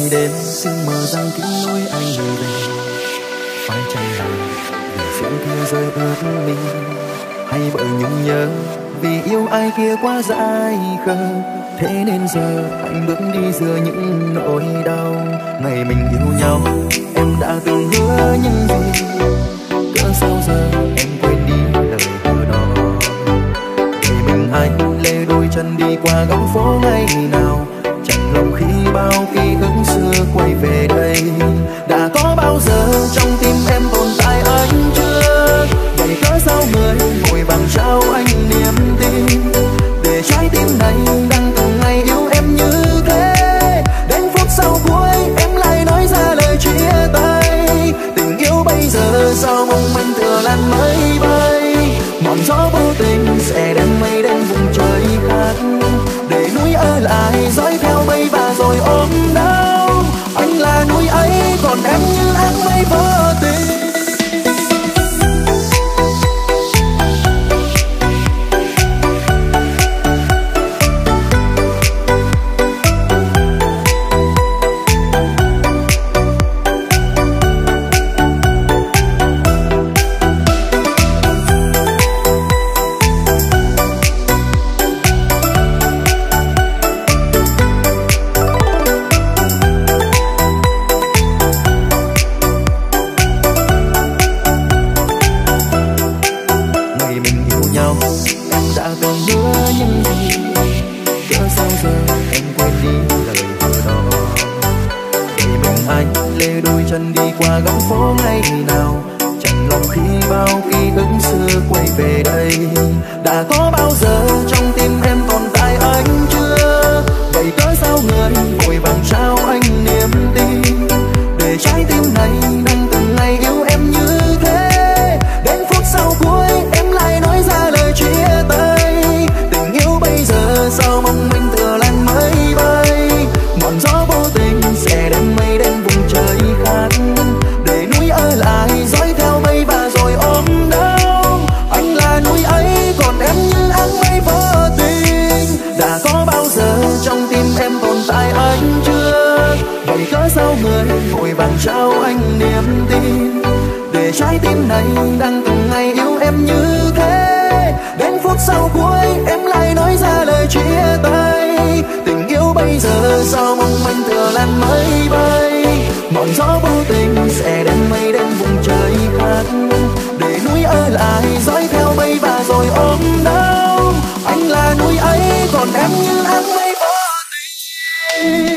đêm sương mờ giăng kín lối anh người về, phải chăng là vì sương kia rơi ướt mi, hay bởi nhung nhớ vì yêu ai kia quá dại khờ, thế nên giờ anh bước đi giữa những nỗi đau. Ngày mình yêu nhau em đã từng hứa những gì, cỡ sao giờ em quên đi lời hứa đó. Vì mình anh lê đôi chân đi qua góc phố ngày nào, chẳng lòng khi bao ký ức xưa quay về đây. Đã có bao giờ trong tim em tồn tại anh chưa? Vậy cớ sao người vội vàng trao anh niềm tin, để trái tim này đang từng ngày yêu em như thế. Đến phút sau cuối em lại nói ra lời chia tay. Tình yêu bây giờ sao mong manh thừa lan mây bay, ngọn gió vô tình sẽ đem mây đến vùng trời khác, để núi ở lại dõi theo mây và rồi ôm đau. Anh là núi ấy còn em như áng mây vô tình. Gió vô tình sẽ đem mây đến vùng trời khác, để núi ở lại dõi theo mây và rồi ôm đau. Anh là núi ấy còn em như áng mây vô tình.